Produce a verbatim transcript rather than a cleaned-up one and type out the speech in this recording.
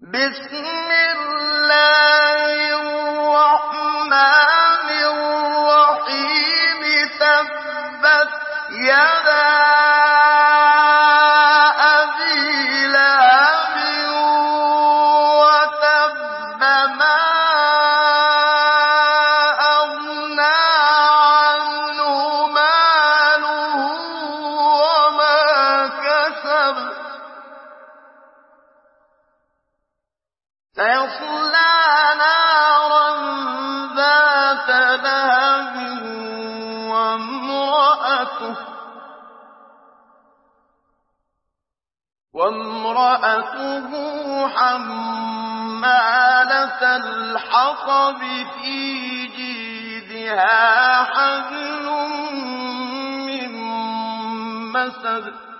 بسم الله الرحمن الرحيم تبت يدا أبي لهب وتب ما أغنى عنه ماله وما كسب سيصلى نارا ذات لهب وامرأته وامرأته حمالة الحطب في جيدها حبل من مسد